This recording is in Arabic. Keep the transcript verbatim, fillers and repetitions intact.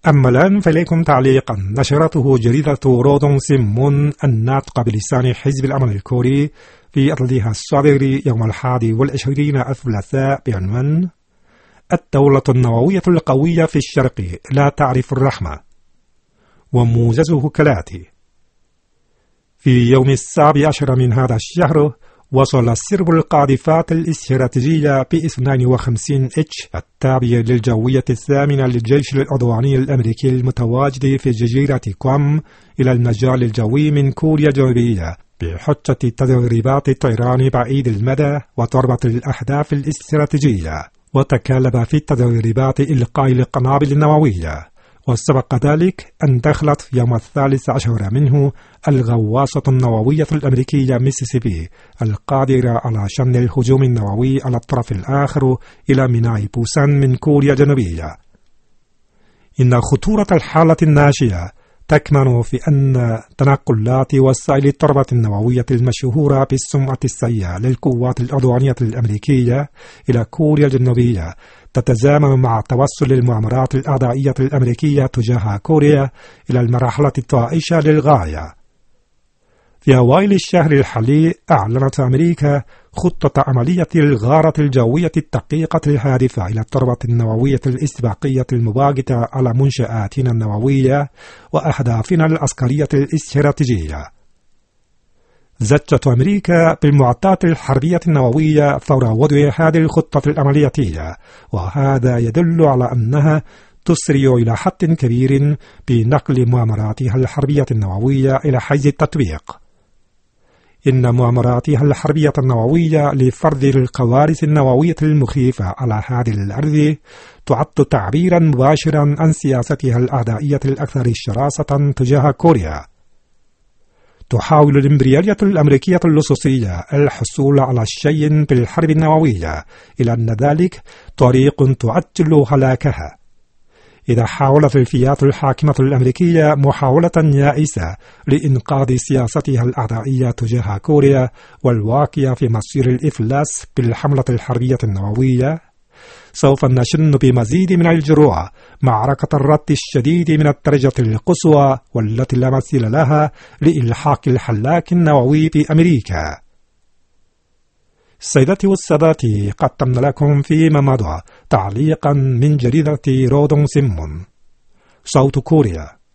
أما الآن فإليكم تعليقا نشرته جريدة رودون سيمون الناطقة بلسان حزب الأمل الكوري في أرضها الصادر يوم الحادي والعشرين الثلاثاء بعنوان: الدولة النووية القوية في الشرق لا تعرف الرحمة. وموجزه كالآتي: في يوم السابع عشر من هذا الشهر وصل سرب القاذفات الاستراتيجية ب اثنين وخمسين اتش التابعة للجوية الثامنة للجيش العدواني الأمريكي المتواجد في جزيرة كوام إلى المجال الجوي من كوريا الجنوبية بحجة تدريبات الطيران بعيد المدى وضربة الأهداف الاستراتيجية، وتكالب في التدريبات إلقاء القنابل النووية. وسبق ذلك أن دخلت يوم الثالث عشر منه الغواصة النووية الأمريكية ميسيسيبي القادرة على شن الهجوم النووي على الطرف الآخر إلى ميناء بوسان من كوريا الجنوبية. إن خطورة الحالة الناشئة تكمن في أن تنقلات وسائل الضربة النووية المشهورة بالسمعة السيئة للقوات العدوانية الأمريكية إلى كوريا الجنوبية تتزامن مع توصل المؤامرات الأعدائية الأمريكية تجاه كوريا إلى المرحلة الطائشة للغاية. في أوائل الشهر الحالي أعلنت أمريكا خطة عملية الغارة الجوية الدقيقة الهادفة إلى الضربة النووية الاستباقية المباغتة على منشآتنا النووية وأهدافنا العسكرية الاستراتيجية. زجت أمريكا بالمعدات الحربية النووية فور وضع هذه الخطة العملياتية، وهذا يدل على أنها تسرع إلى حد كبير بنقل مؤامراتها الحربية النووية إلى حيز التطبيق. إن مؤامراتها الحربية النووية لفرض الكوارث النووية المخيفة على هذه الأرض تعد تعبيرا مباشرا عن سياستها الأعدائية الأكثر شراسة تجاه كوريا. تحاول الإمبريالية الأمريكية اللصوصية الحصول على شيء بالحرب النووية، إلى أن ذلك طريق تعجل هلاكها. إذا حاولت الفئات الحاكمة الأمريكية محاولة يائسة لإنقاذ سياستها الأعدائية تجاه كوريا والواقع في مصير الإفلاس بالحملة الحربية النووية، سوف نشن بمزيد من الجروح معركة الرد الشديد من الدرجة القصوى والتي لا مثيل لها لإلحاق الحلاك النووي بأمريكا. سيداتي والسادة، قدمنا لكم فيما مضى تعليقا من جريدة رودون سيمون صوت كوريا.